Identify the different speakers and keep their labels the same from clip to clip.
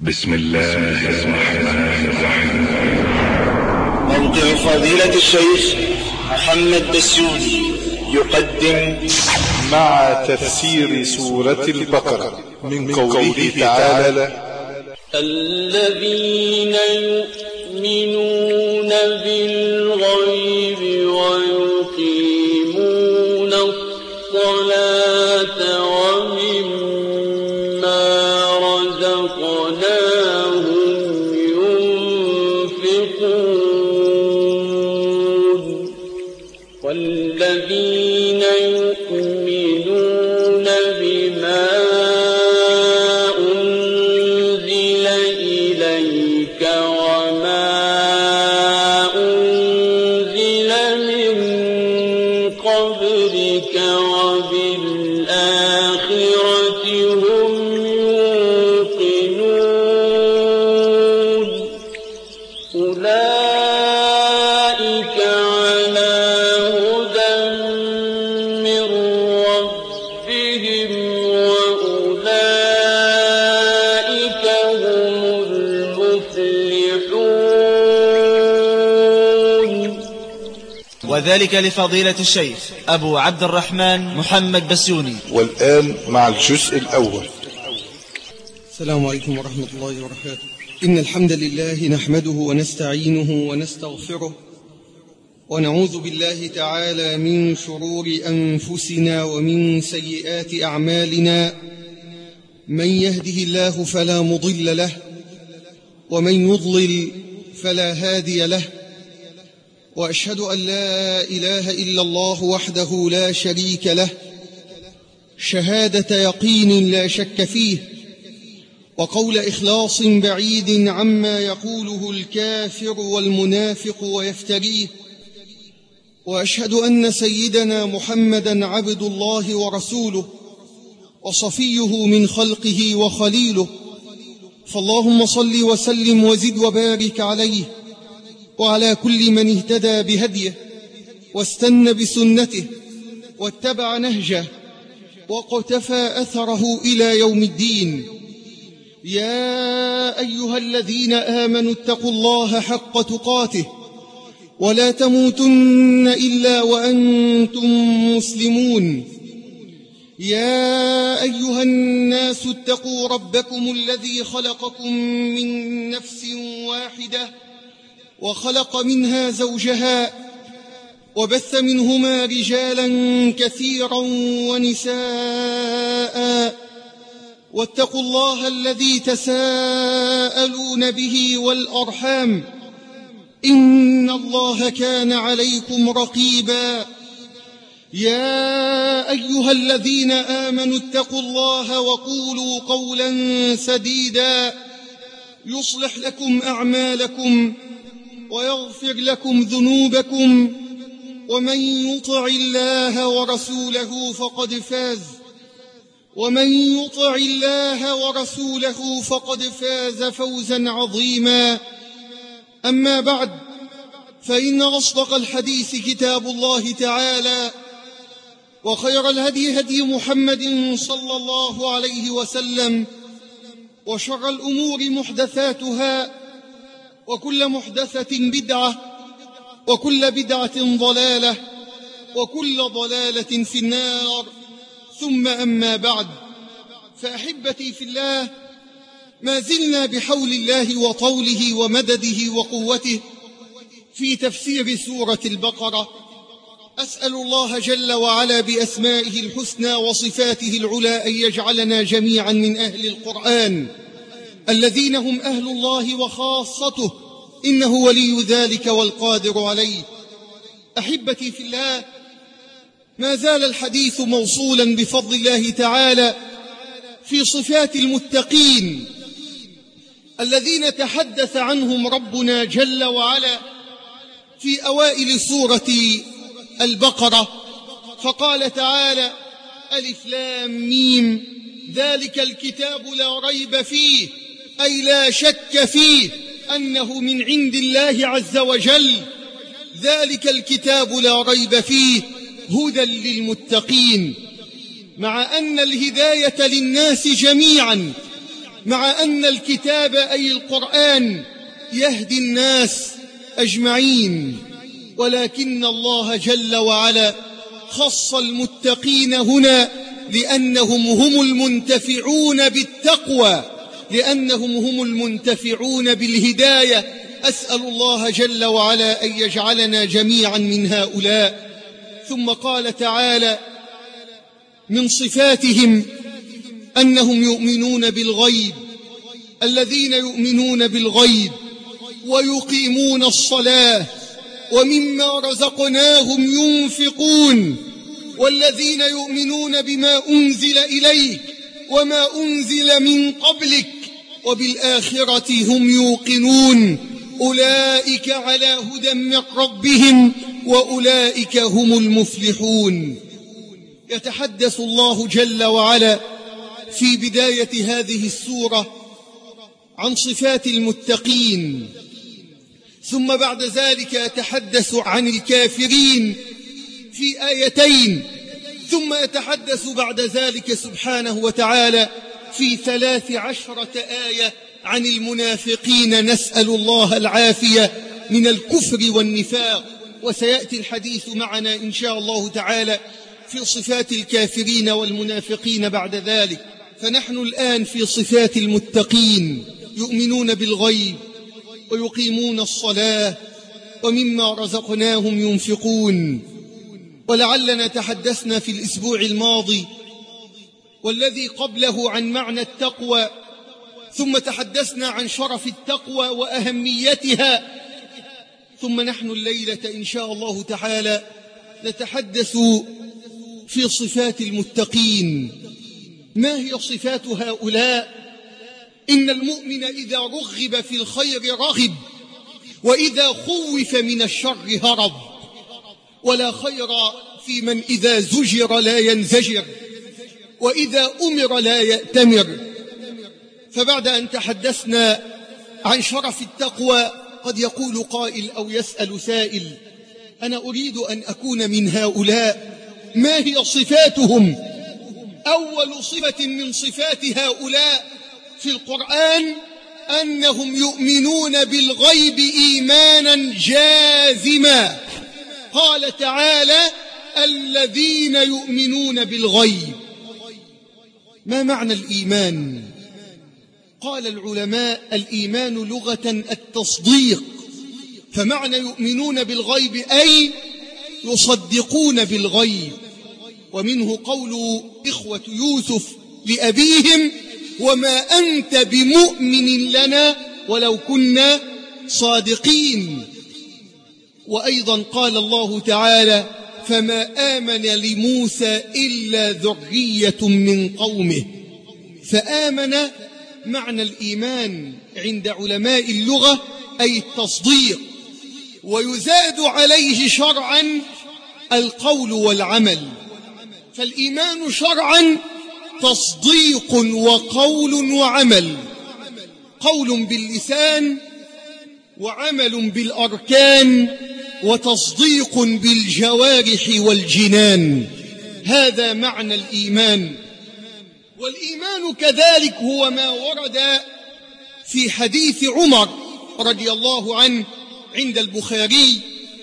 Speaker 1: بسم الله الرحمن الرحيم.
Speaker 2: موقع فضيلة الشيخ محمد بسيوني يقدم
Speaker 3: مع تفسير سورة البقرة من قوله تعالى:
Speaker 4: الذين يؤمنون بالغيب ويقيمون الصلاة ومما رزقناهم ينفقون والذين يؤمنون بما أنزل إليك وما أنزل من قبلك وبالآخرة هم يوقنون أولئك على هدى من ربهم وأولئك هم المفلحون.
Speaker 5: وذلك لفضيلة الشيخ أبو عبد الرحمن محمد بسيوني.
Speaker 3: والآن مع الجزء الأول.
Speaker 6: السلام عليكم ورحمة الله وبركاته. إن الحمد لله نحمده ونستعينه ونستغفره ونعوذ بالله تعالى من شرور أنفسنا ومن سيئات أعمالنا. من يهده الله فلا مضل له ومن يضلل فلا هادي له، وأشهد أن لا إله إلا الله وحده لا شريك له شهادة يقين لا شك فيه، وقول إخلاص بعيد عما يقوله الكافر والمنافق ويفتريه. وأشهد أن سيدنا محمدا عبد الله ورسوله وصفيه من خلقه وخليله، فاللهم صل وسلم وزد وبارك عليه وعلى كل من اهتدى بهديه واستنى بسنته واتبع نهجه وقتفى أثره إلى يوم الدين. يا أيها الذين آمنوا اتقوا الله حق تقاته ولا تموتن إلا وأنتم مسلمون. يا أيها الناس اتقوا ربكم الذي خلقكم من نفس واحدة وخلق منها زوجها وبث منهما رجالا كثيرا ونساء، واتقوا الله الذي تساءلون به والأرحام، إن الله كان عليكم رقيبا. يا أيها الذين آمنوا اتقوا الله وقولوا قولا سديدا يصلح لكم أعمالكم ويغفر لكم ذنوبكم، ومن يطع الله ورسوله فقد فاز فوزا عظيما. أما بعد، فإن أصدق الحديث كتاب الله تعالى، وخير الهدي هدي محمد صلى الله عليه وسلم، وشر الأمور محدثاتها، وكل محدثة بدعة، وكل بدعة ضلالة، وكل ضلالة في النار. ثم أما بعد، فأحبتي في الله، ما زلنا بحول الله وطوله ومدده وقوته في تفسير سورة البقرة. أسأل الله جل وعلا بأسمائه الحسنى وصفاته العلى أن يجعلنا جميعا من أهل القرآن الذين هم أهل الله وخاصته، إنه ولي ذلك والقادر عليه. أحبتي في الله، ما زال الحديث موصولا بفضل الله تعالى في صفات المتقين الذين تحدث عنهم ربنا جل وعلا في أوائل سورة البقرة، فقال تعالى: ألف لام ميم ذلك الكتاب لا ريب فيه، أي لا شك فيه أنه من عند الله عز وجل. ذلك الكتاب لا ريب فيه هدى للمتقين. مع أن الهداية للناس جميعا مع أن الكتاب أي القرآن يهدي الناس أجمعين، ولكن الله جل وعلا خص المتقين هنا لأنهم هم المنتفعون بالتقوى، لأنهم هم المنتفعون بالهداية. أسأل الله جل وعلا أن يجعلنا جميعا من هؤلاء. ثم قال تعالى من صفاتهم أنهم يؤمنون بالغيب، الذين يؤمنون بالغيب ويقيمون الصلاة ومما رزقناهم ينفقون، والذين يؤمنون بما أنزل إليك وما أنزل من قبلك وبالآخرة هم يوقنون، أولئك على هدى من ربهم وأولئك هم المفلحون. يتحدث الله جل وعلا في بداية هذه السورة عن صفات المتقين، ثم بعد ذلك يتحدث عن الكافرين في آيتين، ثم يتحدث بعد ذلك سبحانه وتعالى في 13 آية عن المنافقين، نسأل الله العافية من الكفر والنفاق. وسيأتي الحديث معنا إن شاء الله تعالى في صفات الكافرين والمنافقين بعد ذلك. فنحن الآن في صفات المتقين، يؤمنون بالغيب ويقيمون الصلاة ومما رزقناهم ينفقون. ولعلنا تحدثنا في الأسبوع الماضي والذي قبله عن معنى التقوى، ثم تحدثنا عن شرف التقوى وأهميتها، ثم نحن الليلة إن شاء الله تعالى نتحدث في صفات المتقين. ما هي صفات هؤلاء؟ إن المؤمن إذا رغب في الخير رغب، وإذا خوف من الشر هرب، ولا خير في من إذا زجر لا ينزجر، وإذا أمر لا يأتمر. فبعد أن تحدثنا عن شرف التقوى قد يقول قائل أو يسأل سائل: أنا أريد أن أكون من هؤلاء، ما هي صفاتهم؟ أول صفة من صفات هؤلاء في القرآن أنهم يؤمنون بالغيب إيمانا جازما. قال تعالى: الذين يؤمنون بالغيب. ما معنى الإيمان؟ قال العلماء: الإيمان لغة التصديق، فمعنى يؤمنون بالغيب أي يصدقون بالغيب. ومنه قول إخوة يوسف لأبيهم: وما أنت بمؤمن لنا ولو كنا صادقين. وأيضا قال الله تعالى: فما آمن لموسى إلا ذرية من قومه. فآمن معنى الإيمان عند علماء اللغة أي التصديق، ويزاد عليه شرعا القول والعمل. فالإيمان شرعا تصديق وقول وعمل، قول باللسان وعمل بالأركان وتصديق بالجوارح والجنان. هذا معنى الإيمان. والإيمان كذلك هو ما ورد في حديث عمر رضي الله عنه عند البخاري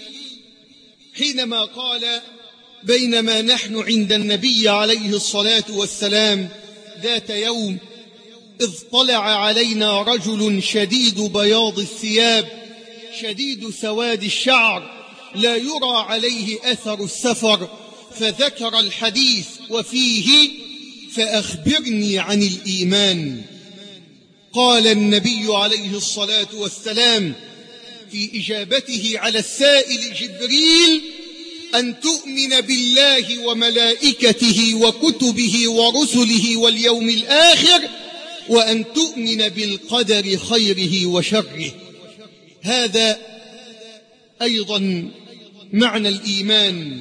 Speaker 6: حينما قال: بينما نحن عند النبي عليه الصلاة والسلام ذات يوم إذ طلع علينا رجل شديد بياض الثياب شديد سواد الشعر لا يرى عليه أثر السفر، فذكر الحديث وفيه: فأخبرني عن الإيمان. قال النبي عليه الصلاة والسلام في إجابته على السائل جبريل: أن تؤمن بالله وملائكته وكتبه ورسله واليوم الآخر، وأن تؤمن بالقدر خيره وشره. هذا أيضا معنى الإيمان.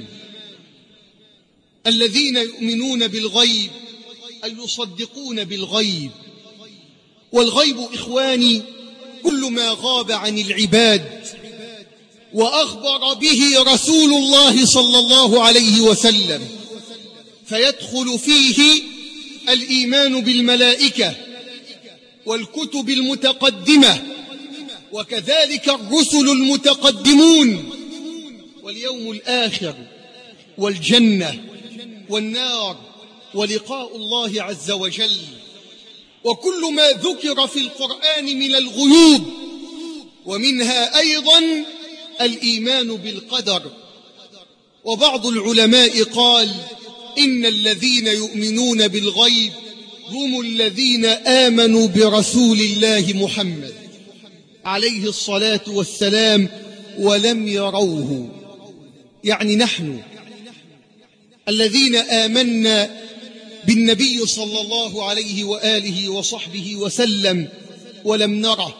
Speaker 6: الذين يؤمنون بالغيب أي يصدقون بالغيب. والغيب إخواني كل ما غاب عن العباد وأخبر به رسول الله صلى الله عليه وسلم، فيدخل فيه الإيمان بالملائكة والكتب المتقدمة، وكذلك الرسل المتقدمون، واليوم الآخر، والجنة، والنار، ولقاء الله عز وجل، وكل ما ذكر في القرآن من الغيوب، ومنها أيضا الإيمان بالقدر. وبعض العلماء قال إن الذين يؤمنون بالغيب هم الذين آمنوا برسول الله محمد عليه الصلاة والسلام ولم يروه، يعني نحن الذين آمنا بالنبي صلى الله عليه وآله وصحبه وسلم ولم نره.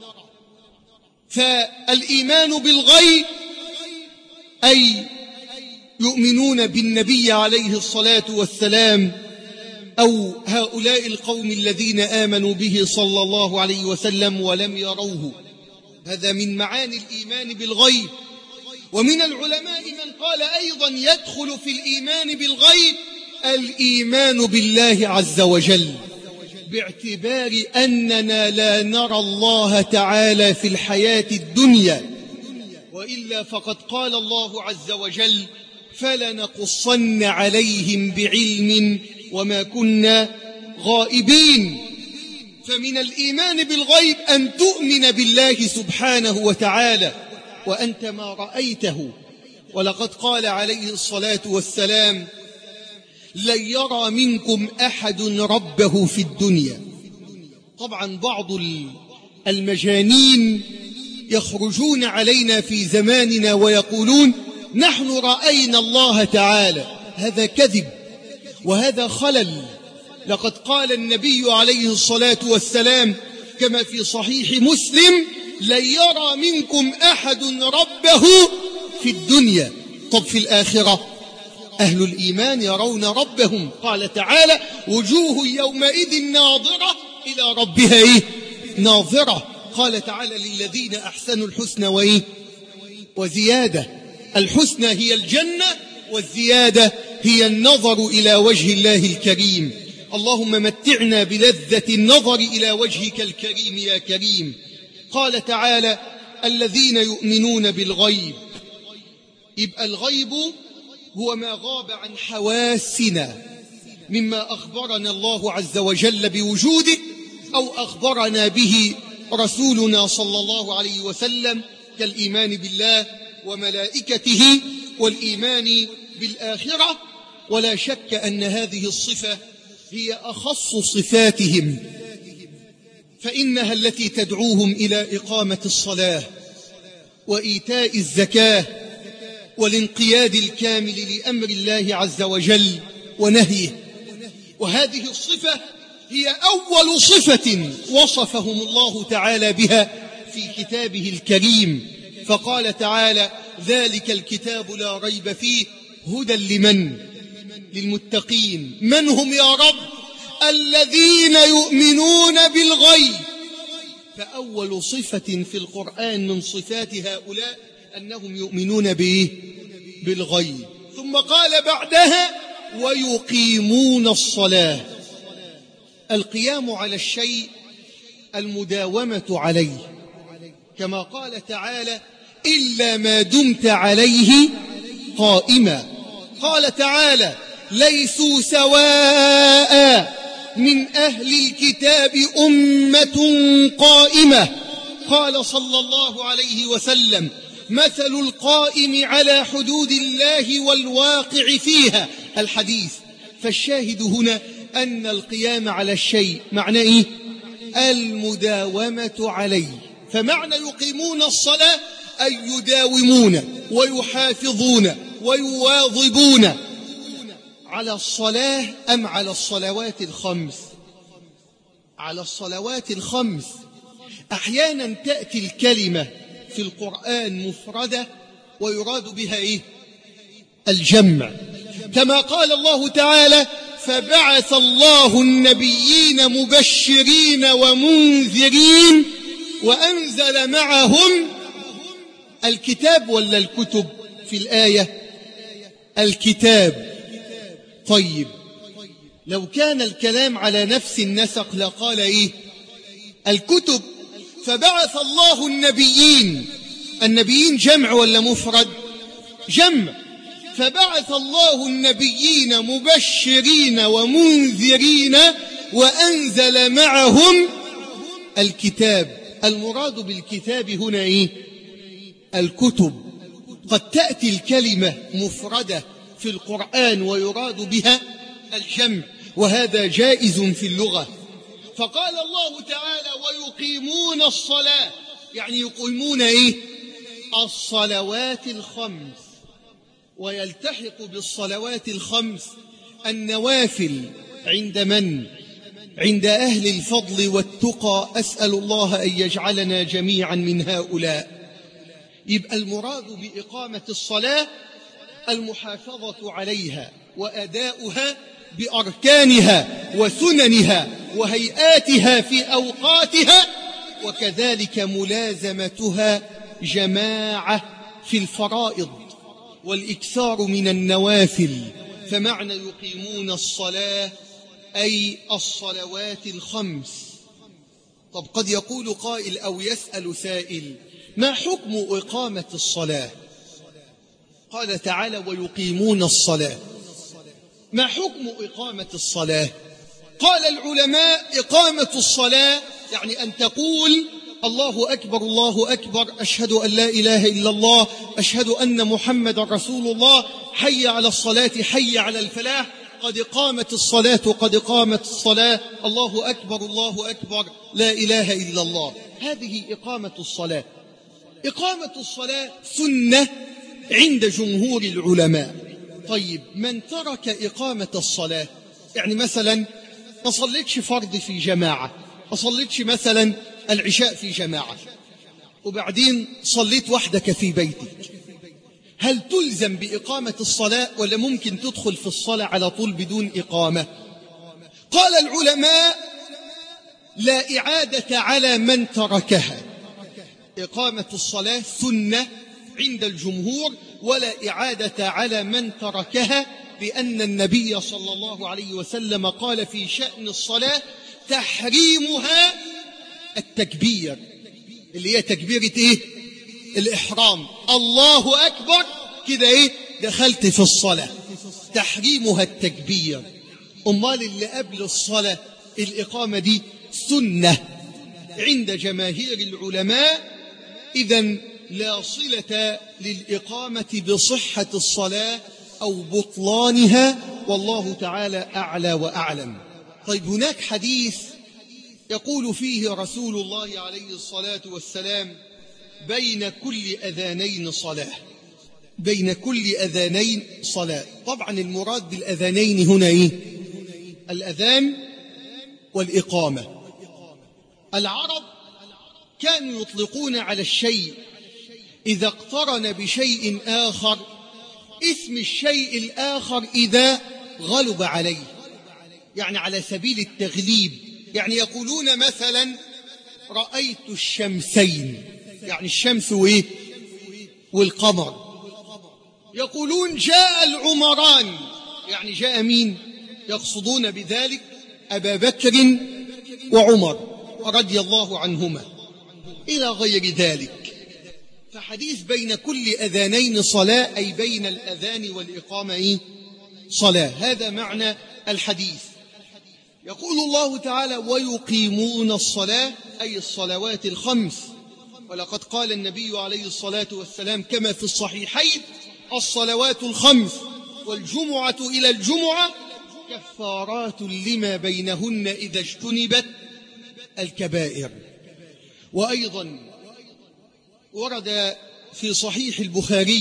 Speaker 6: فالإيمان بالغيب أي يؤمنون بالنبي عليه الصلاة والسلام، أو هؤلاء القوم الذين آمنوا به صلى الله عليه وسلم ولم يروه. هذا من معاني الإيمان بالغيب. ومن العلماء من قال أيضا يدخل في الإيمان بالغيب الإيمان بالله عز وجل، باعتبار أننا لا نرى الله تعالى في الحياة الدنيا، وإلا فقد قال الله عز وجل فلنقصن عليهم بعلم وما كنا غائبين. فمن الإيمان بالغيب أن تؤمن بالله سبحانه وتعالى وأنت ما رأيته. ولقد قال عليه الصلاة والسلام لن يرى منكم أحد ربه في الدنيا. طبعا بعض المجانين يخرجون علينا في زماننا ويقولون نحن رأينا الله تعالى. هذا كذب وهذا خلل. لقد قال النبي عليه الصلاة والسلام كما في صحيح مسلم لن يرى منكم أحد ربه في الدنيا. طب في الآخرة أهل الإيمان يرون ربهم، قال تعالى وجوه يومئذ ناظرة إلى ربها ناظرة. قال تعالى للذين أحسنوا الحسنى وزيادة. الحسنى هي الجنة، والزيادة هي النظر إلى وجه الله الكريم. اللهم متعنا بلذة النظر إلى وجهك الكريم يا كريم. قال تعالى الذين يؤمنون بالغيب. يبقى الغيب هو ما غاب عن حواسنا مما أخبرنا الله عز وجل بوجوده أو أخبرنا به رسولنا صلى الله عليه وسلم، كالإيمان بالله وملائكته والإيمان بالآخرة. ولا شك أن هذه الصفة هي أخص صفاتهم، فإنها التي تدعوهم إلى إقامة الصلاة وإيتاء الزكاة والانقياد الكامل لأمر الله عز وجل ونهيه. وهذه الصفة هي أول صفة وصفهم الله تعالى بها في كتابه الكريم، فقال تعالى ذلك الكتاب لا ريب فيه هدى لمن؟ للمتقين. من هم يا رب؟ الذين يؤمنون بالغيب. فأول صفة في القرآن من صفات هؤلاء أنهم يؤمنون بالغيب. ثم قال بعدها ويقيمون الصلاة. القيام على الشيء المداومة عليه، كما قال تعالى إلا ما دمت عليه قائما. قال تعالى ليسوا سواء من أهل الكتاب أمة قائمة. قال صلى الله عليه وسلم مثل القائم على حدود الله والواقع فيها. الحديث. فالشاهد هنا أن القيام على الشيء معنى إيه؟ المداومة عليه. فمعنى يقيمون الصلاة أي يداومون ويحافظون ويواظبون على الصلاة أم على الصلوات الخمس؟ على الصلوات الخمس. أحيانا تأتي الكلمة في القرآن مفردة ويراد بها إيه؟ الجمع، كما قال الله تعالى فبعث الله النبيين مبشرين ومنذرين وأنزل معهم الكتاب ولا الكتب في الآية؟ الكتاب. طيب لو كان الكلام على نفس النسق لقال إيه؟ الكتب. فبعث الله النبيين جمع ولا مفرد؟ جمع. فبعث الله النبيين مبشرين ومنذرين وأنزل معهم الكتاب. المراد بالكتاب هنا إيه؟ الكتب. قد تأتي الكلمة مفردة في القرآن ويراد بها الجمع، وهذا جائز في اللغة. فقال الله تعالى ويقيمون الصلاة، يعني يقيمون إيه؟ الصلوات الخمس. ويلتحق بالصلوات الخمس النوافل. عند من؟ عند أهل الفضل والتقى. أسأل الله أن يجعلنا جميعا من هؤلاء. يبقى المراد بإقامة الصلاة المحافظة عليها وأداؤها بأركانها وسننها وهيئاتها في أوقاتها، وكذلك ملازمتها جماعة في الفرائض والإكثار من النوافل. فمعنى يقيمون الصلاة أي الصلوات الخمس. طب قد يقول قائل أو يسأل سائل: ما حكم إقامة الصلاة؟ قال تعالى ويقيمون الصلاة. ما حكم إقامة الصلاة؟ قال العلماء: إقامة الصلاة يعني أن تقول الله أكبر الله أكبر، أشهد أن لا إله إلا الله، أشهد أن محمد رسول الله، حي على الصلاة حي على الفلاح، قد قامت الصلاة قد قامت الصلاة، الله أكبر الله أكبر، لا إله إلا الله. هذه إقامة الصلاة. إقامة الصلاة سنة عند جمهور العلماء. طيب من ترك إقامة الصلاة، يعني مثلا ما صليتش فرض في جماعة، ما صليتش مثلا العشاء في جماعة، وبعدين صليت وحدك في بيتك، هل تلزم بإقامة الصلاة ولا ممكن تدخل في الصلاة على طول بدون إقامة؟ قال العلماء: لا إعادة على من تركها. إقامة الصلاة سنة عند الجمهور، ولا إعادة على من تركها، لأن النبي صلى الله عليه وسلم قال في شأن الصلاة: تحريمها التكبير، اللي هي تكبيرة إيه؟ الإحرام، الله أكبر كده إيه؟ دخلت في الصلاة. تحريمها التكبير. أمال اللي قبل الصلاة الإقامة دي سنة عند جماهير العلماء. إذن لا صلة للإقامة بصحة الصلاة أو بطلانها، والله تعالى أعلى وأعلم. طيب هناك حديث يقول فيه رسول الله عليه الصلاة والسلام: بين كل أذانين صلاة. بين كل أذانين صلاة. طبعا المراد بالأذانين هنا إيه؟ الأذان والإقامة. العرب كانوا يطلقون على الشيء إذا اقترن بشيء آخر اسم الشيء الآخر إذا غلب عليه، يعني على سبيل التغليب. يعني يقولون مثلا: رأيت الشمسين، يعني الشمس وإيه؟ والقمر. يقولون: جاء العمران، يعني جاء مين؟ يقصدون بذلك أبا بكر وعمر رضي الله عنهما إلى غير ذلك. فحديث بين كل أذانين صلاة، أي بين الأذان والإقامة إيه؟ صلاة. هذا معنى الحديث. يقول الله تعالى: ويقيمون الصلاة، أي الصلوات الخمس. ولقد قال النبي عليه الصلاة والسلام كما في الصحيحين: الصلوات الخمس والجمعة إلى الجمعة كفارات لما بينهن إذا اجتنبت الكبائر. وأيضا ورد في صحيح البخاري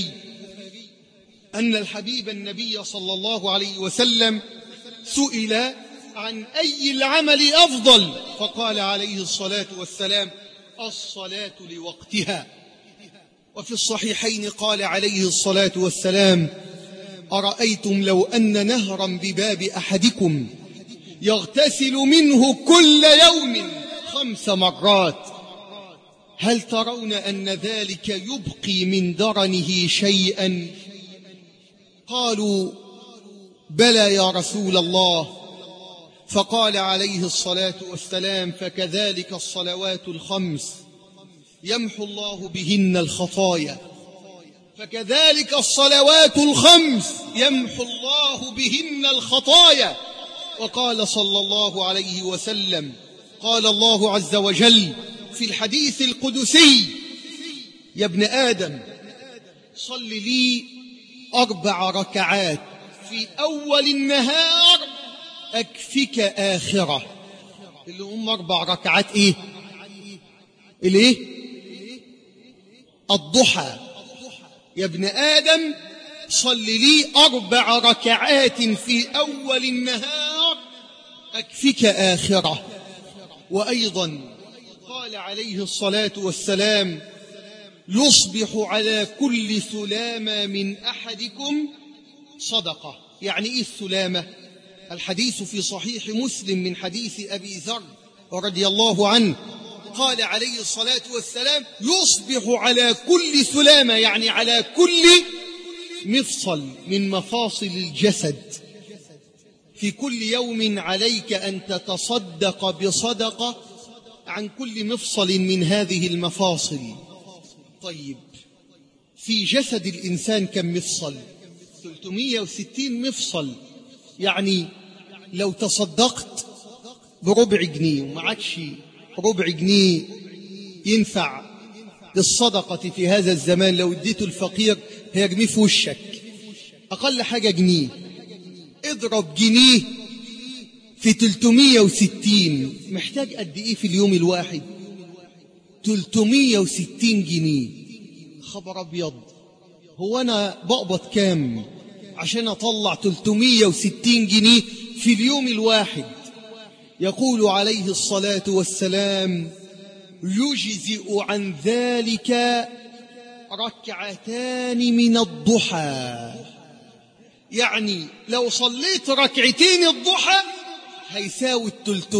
Speaker 6: أن الحبيب النبي صلى الله عليه وسلم سئل عن أي العمل أفضل، فقال عليه الصلاة والسلام: الصلاة لوقتها. وفي الصحيحين قال عليه الصلاة والسلام: أرأيتم لو أن نهرا بباب أحدكم يغتسل منه كل يوم 5 مرات، هل ترون أن ذلك يبقي من درنه شيئا؟ قالوا: بلى يا رسول الله. فقال عليه الصلاة والسلام: فكذلك الصلوات الخمس يمحو الله بهن الخطايا. فكذلك الصلوات الخمس يمحو الله بهن الخطايا. وقال صلى الله عليه وسلم: قال الله عز وجل في الحديث القدسي: يا ابن آدم صل لي 4 ركعات في أول النهار أكفك آخرة. اللي هم 4 ركعات إيه؟ الإيه؟ الضحى. يا ابن آدم صل لي 4 ركعات في أول النهار أكفك آخرة. وأيضا قال عليه الصلاة والسلام: يصبح على كل سلامة من أحدكم صدقة. يعني إيه السلامة؟ الحديث في صحيح مسلم من حديث أبي ذر رضي الله عنه قال عليه الصلاة والسلام: يصبح على كل سلامة، يعني على كل مفصل من مفاصل الجسد، في كل يوم عليك أن تتصدق بصدقة عن كل مفصل من هذه المفاصل. طيب، في جسد الإنسان كم مفصل؟ 360 مفصل. يعني لو تصدقت بربع جنيه ومعكش ربع جنيه ينفع للصدقة في هذا الزمان، لو اديته الفقير هيرميه في وشك. أقل حاجة جنيه. اضرب جنيه في 360، محتاج قد إيه في اليوم الواحد؟ 360 جنيه. خبر أبيض، هو أنا بقبض كام عشان أطلع 360 جنيه في اليوم الواحد؟ يقول عليه الصلاة والسلام: يجزئ عن ذلك 2 ركعات من الضحى. يعني لو صليت 2 ركعات الضحى هيساوي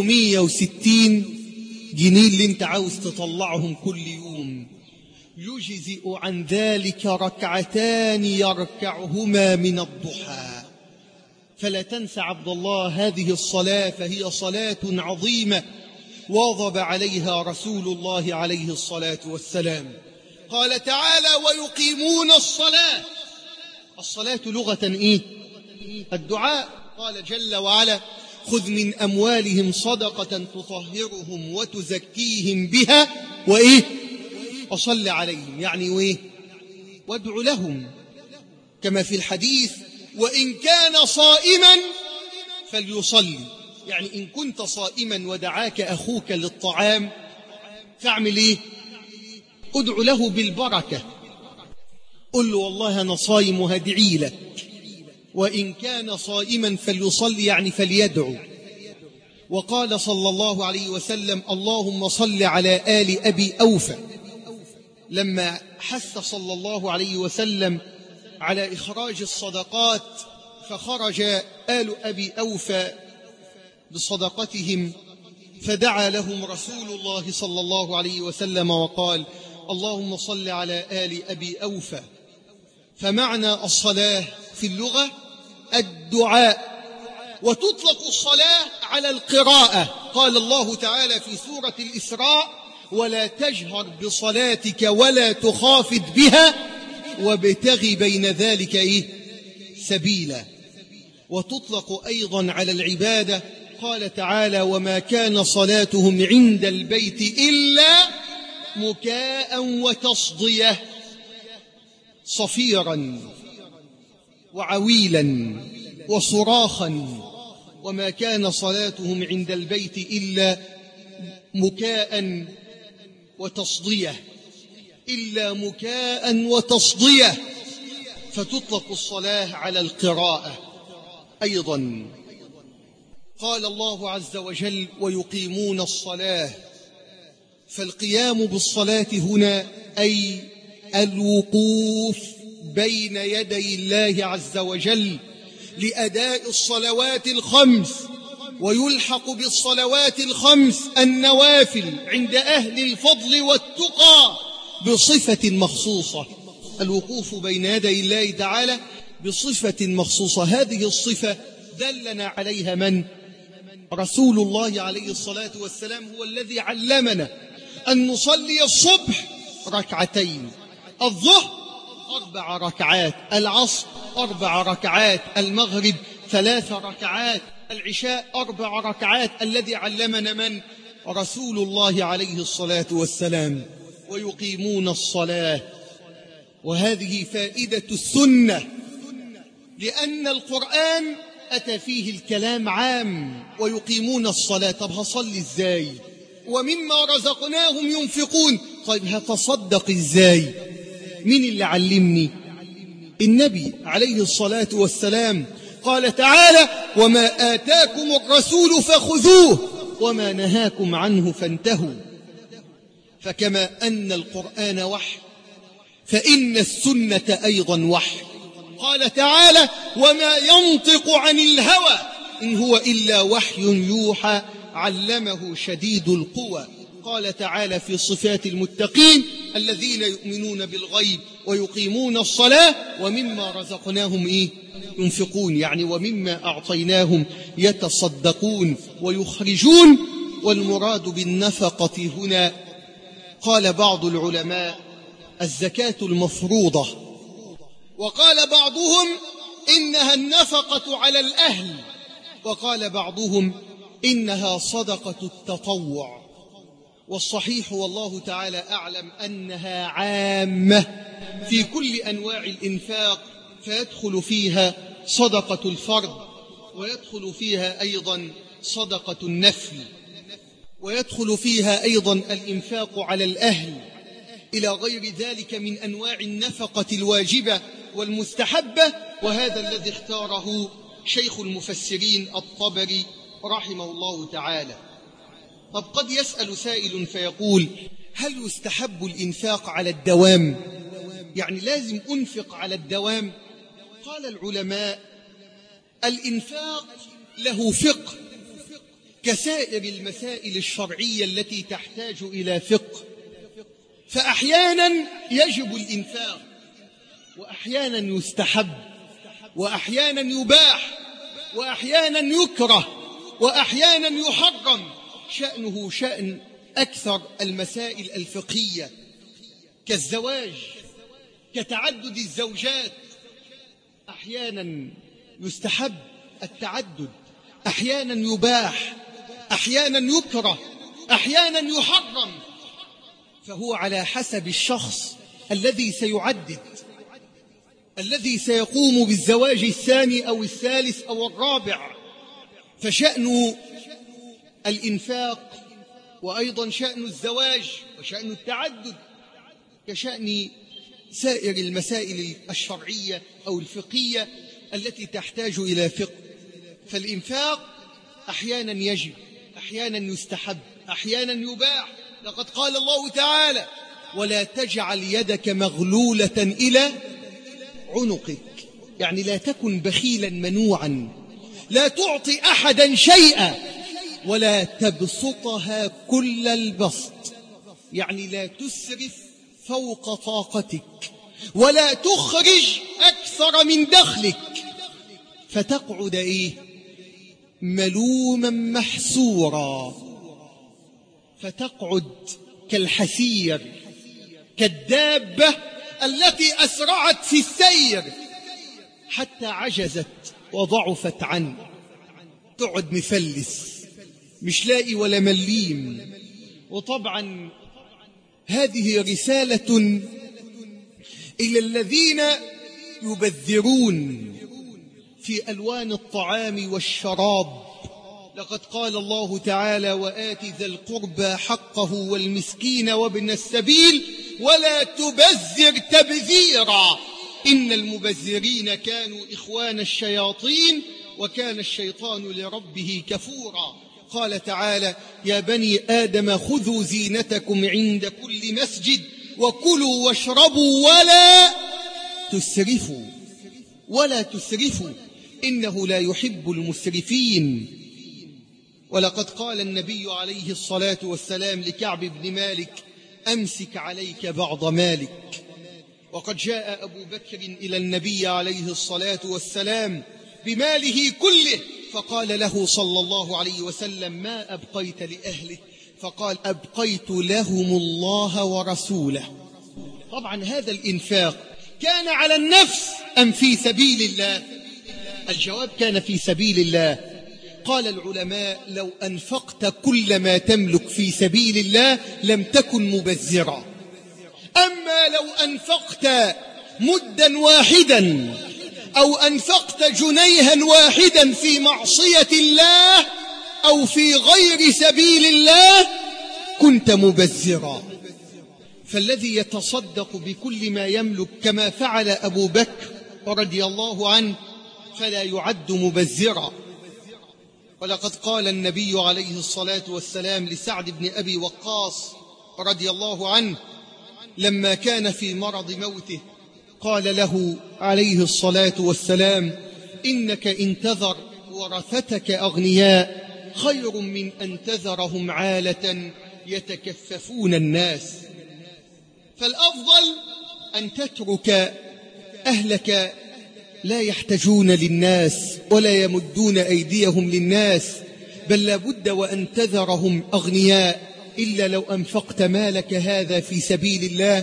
Speaker 6: 360 جنيه اللي انت عاوز تطلعهم كل يوم. يجزئ عن ذلك 2 ركعات يركعهما من الضحى. فلا تنسى عبد الله هذه الصلاة، فهي صلاة عظيمة واظب عليها رسول الله عليه الصلاة والسلام. قال تعالى: ويقيمون الصلاة. الصلاة لغة إيه؟ الدعاء. قال جل وعلا: خذ من أموالهم صدقة تطهرهم وتزكيهم بها وإيه؟ وصل عليهم. يعني وإيه؟ وادع لهم، كما في الحديث: وإن كان صائما فليصلي. يعني إن كنت صائما ودعاك أخوك للطعام فاعمل إيه؟ ادع له بالبركة. قل له: والله أنا صائم وهدعي لك. وإن كان صائما فليصلي، يعني فليدعو. وقال صلى الله عليه وسلم: اللهم صل على آل أبي أوفى. لما حث صلى الله عليه وسلم على إخراج الصدقات فخرج آل أبي أوفى بصدقتهم، فدعا لهم رسول الله صلى الله عليه وسلم وقال: اللهم صل على آل أبي أوفى. فمعنى الصلاة في اللغة الدعاء، وتطلق الصلاة على القراءة. قال الله تعالى في سورة الإسراء: ولا تجهر بصلاتك ولا تخافت بها وابتغ بين ذلك إيه؟ سبيلا. وتطلق أيضا على العبادة. قال تعالى: وما كان صلاتهم عند البيت إلا مكاء وتصدية، صفيرا وعويلا وصراخا. وما كان صلاتهم عند البيت إلا مكاء وتصدية، إلا مكاء وتصدية. فتطلق الصلاة على القراءة أيضا. قال الله عز وجل: ويقيمون الصلاة. فالقيام بالصلاة هنا أي الوقوف بين يدي الله عز وجل لأداء الصلوات الخمس. ويلحق بالصلوات الخمس النوافل عند أهل الفضل والتقى بصفة مخصوصة. الوقوف بين يدي الله تعالى بصفة مخصوصة. هذه الصفة دلنا عليها من؟ رسول الله عليه الصلاة والسلام هو الذي علمنا أن نصلي الصبح ركعتين، الظهر 4 ركعات، العصر 4 ركعات، المغرب 3 ركعات، العشاء 4 ركعات، الذي علمنا من؟ رسول الله عليه الصلاة والسلام. ويقيمون الصلاة، وهذه فائدة السنة، لأن القرآن أتى فيه الكلام عام. ويقيمون الصلاة، طب هصلي إزاي؟ ومما رزقناهم ينفقون، طيب هتصدق إزاي؟ مين اللي علمني؟ النبي عليه الصلاة والسلام. قال تعالى: وما آتاكم الرسول فخذوه وما نهاكم عنه فانتهوا. فكما أن القرآن وحي، فإن السنة أيضا وحي. قال تعالى: وما ينطق عن الهوى إن هو إلا وحي يوحى علمه شديد القوى. قال تعالى في صفات المتقين: الذين يؤمنون بالغيب ويقيمون الصلاة ومما رزقناهم ينفقون، يعني ومما أعطيناهم يتصدقون ويخرجون. والمراد بالنفقة هنا قال بعض العلماء الزكاة المفروضة، وقال بعضهم إنها النفقة على الأهل، وقال بعضهم إنها صدقة التطوع. والصحيح والله تعالى أعلم أنها عامة في كل أنواع الإنفاق، فيدخل فيها صدقة الفرد، ويدخل فيها أيضا صدقة النفل، ويدخل فيها أيضا الإنفاق على الأهل، إلى غير ذلك من أنواع النفقة الواجبة والمستحبة. وهذا الذي اختاره شيخ المفسرين الطبري رحمه الله تعالى. طب قد يسأل سائل فيقول: هل يستحب الإنفاق على الدوام؟ يعني لازم أنفق على الدوام؟ قال العلماء: الإنفاق له فقه كسائر المسائل الشرعية التي تحتاج إلى فقه، فأحيانا يجب الإنفاق، وأحيانا يستحب، وأحيانا يباح، وأحيانا يكره، وأحيانا يحرم. شأنه شأن أكثر المسائل الفقهية، كالزواج، كتعدد الزوجات. أحيانا يستحب التعدد، أحيانا يباح، أحيانا يكره، أحيانا يحرم. فهو على حسب الشخص الذي سيعدد، الذي سيقوم بالزواج الثاني أو الثالث أو الرابع. فشأن الإنفاق وأيضا شأن الزواج وشأن التعدد كشأن سائر المسائل الشرعية أو الفقهية التي تحتاج إلى فقه. فالإنفاق أحيانا يجب، أحيانا يستحب، أحيانا يباح. لقد قال الله تعالى: ولا تجعل يدك مغلولة إلى عنقك، يعني لا تكن بخيلا منوعا، لا تعطي أحدا شيئا ولا تبسطها كل البسط، يعني لا تسرف فوق طاقتك ولا تخرج أكثر من دخلك، فتقعد ملوما محسورا، فتقعد كالحسير، كالدابة التي أسرعت في السير حتى عجزت وضعفت عنه، تقعد مفلس مش لاقي ولا مليم. وطبعا هذه رسالة إلى الذين يبذرون في ألوان الطعام والشراب. لقد قال الله تعالى: وآت ذا القربى حقه والمسكين وابن السبيل ولا تبذر تبذيرا إن المبذرين كانوا إخوان الشياطين وكان الشيطان لربه كفورا. قال تعالى: يا بني آدم خذوا زينتكم عند كل مسجد وكلوا واشربوا ولا تسرفوا إنه لا يحب المسرفين. ولقد قال النبي عليه الصلاة والسلام لكعب بن مالك: أمسك عليك بعض مالك. وقد جاء أبو بكر إلى النبي عليه الصلاة والسلام بماله كله فقال له صلى الله عليه وسلم: ما أبقيت لأهلك؟ فقال: أبقيت لهم الله ورسوله. طبعا هذا الإنفاق كان على النفس أم في سبيل الله؟ الجواب كان في سبيل الله. قال العلماء: لو أنفقت كل ما تملك في سبيل الله لم تكن مبذرا، أما لو أنفقت مدا واحدا أو أنفقت جنيها واحدا في معصية الله أو في غير سبيل الله كنت مبذرا. فالذي يتصدق بكل ما يملك كما فعل أبو بكر رضي الله عنه فلا يعد مبذرا. ولقد قال النبي عليه الصلاة والسلام لسعد بن أبي وقاص رضي الله عنه لما كان في مرض موته، قال له عليه الصلاة والسلام: إنك إن تذر ورثتك أغنياء خير من أن تذرهم عالة يتكففون الناس. فالأفضل أن تترك أهلك لا يحتاجون للناس ولا يمدون أيديهم للناس، بل لابد وأن تذرهم أغنياء. إلا لو أنفقت مالك هذا في سبيل الله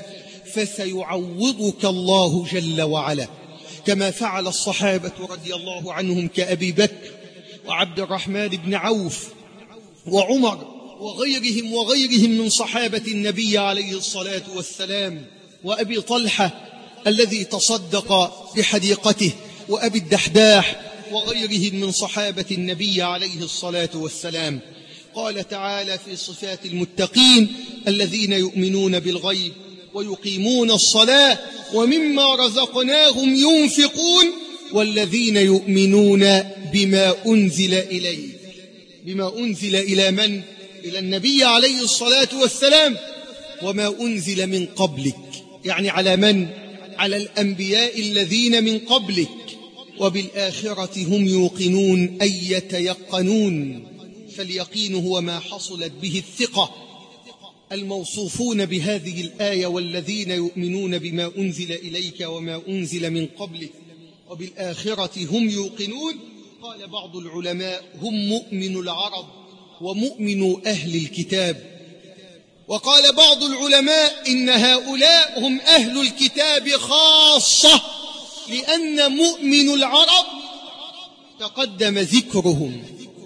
Speaker 6: فسيعوضك الله جل وعلا، كما فعل الصحابة رضي الله عنهم كأبي بكر وعبد الرحمن بن عوف وعمر وغيرهم من صحابة النبي عليه الصلاة والسلام، وأبي طلحة الذي تصدق بحديقته، وأبي الدحداح وغيرهم من صحابة النبي عليه الصلاة والسلام. قال تعالى في صفات المتقين: الذين يؤمنون بالغيب ويقيمون الصلاة ومما رزقناهم ينفقون والذين يؤمنون بما أنزل إليك. بما أنزل إلى من؟ إلى النبي عليه الصلاة والسلام. وما أنزل من قبلك، يعني على من؟ على الأنبياء الذين من قبلك. وبالآخرة هم يوقنون أي يتيقنون، فاليقين هو ما حصلت به الثقة. الموصوفون بهذه الآية: والذين يؤمنون بما أنزل إليك وما أنزل من قبلك وبالآخرة هم يوقنون. قال بعض العلماء: هم مؤمن العرب ومؤمن أهل الكتاب. وقال بعض العلماء: إن هؤلاء هم أهل الكتاب خاصة، لأن مؤمن العرب تقدم ذكرهم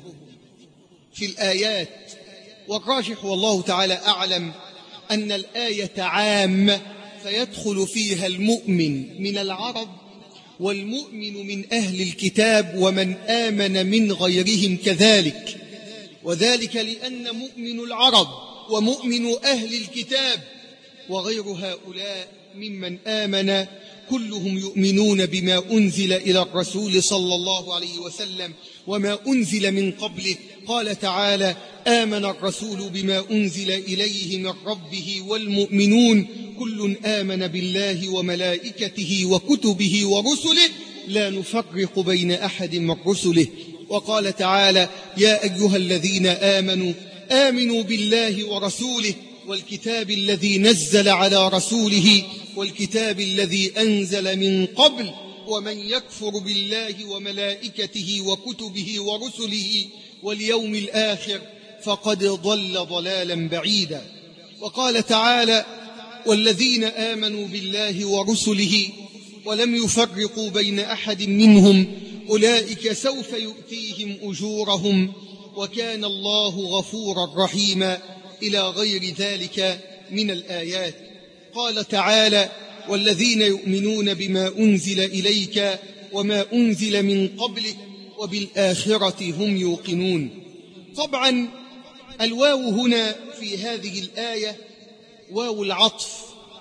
Speaker 6: في الآيات. والراجح والله تعالى أعلم أن الآية عامة، فيدخل فيها المؤمن من العرب والمؤمن من أهل الكتاب ومن آمن من غيرهم كذلك. وذلك لأن مؤمن العرب ومؤمن أهل الكتاب وغير هؤلاء ممن آمن كلهم يؤمنون بما أنزل إلى الرسول صلى الله عليه وسلم وما أنزل من قبله. قال تعالى: آمن الرسول بما أنزل إليه من ربه والمؤمنون كل آمن بالله وملائكته وكتبه ورسله لا نفرق بين أحد من رسله. وقال تعالى: يا أيها الذين آمنوا آمنوا بالله ورسوله والكتاب الذي نزل على رسوله والكتاب الذي أنزل من قبل ومن يكفر بالله وملائكته وكتبه ورسله واليوم الآخر فقد ضل ضلالا بعيدا. وقال تعالى: والذين آمنوا بالله ورسله ولم يفرقوا بين أحد منهم أولئك سوف يؤتيهم أجورهم وكان الله غفورا رحيما، إلى غير ذلك من الآيات. قال تعالى: والذين يؤمنون بما أنزل إليك وما أنزل من قبلك وبالآخرة هم يوقنون. طبعا الواو هنا في هذه الآية واو العطف،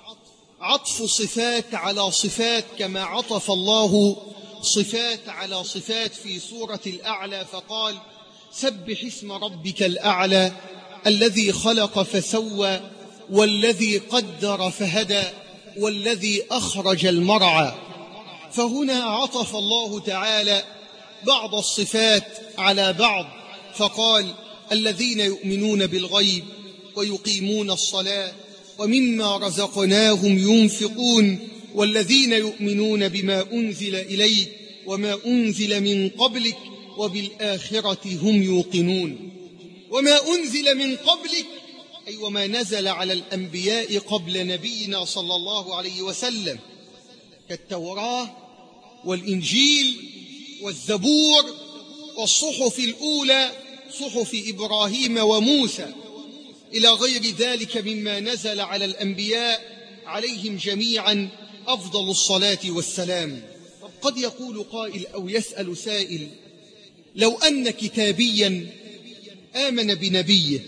Speaker 6: عطف صفات على صفات، كما عطف الله صفات على صفات في سورة الأعلى فقال: سبح اسم ربك الأعلى الذي خلق فسوى والذي قدر فهدى والذي أخرج المرعى. فهنا عطف الله تعالى بعض الصفات على بعض فقال: الذين يؤمنون بالغيب ويقيمون الصلاة ومما رزقناهم ينفقون والذين يؤمنون بما أنزل إليك وما أنزل من قبلك وبالآخرة هم يوقنون. وما أنزل من قبلك أي وما نزل على الأنبياء قبل نبينا صلى الله عليه وسلم كالتوراة والإنجيل والزبور والصحف الأولى صحف إبراهيم وموسى إلى غير ذلك مما نزل على الأنبياء عليهم جميعا أفضل الصلاة والسلام. قد يقول قائل أو يسأل سائل: لو أن كتابيا آمن بنبيه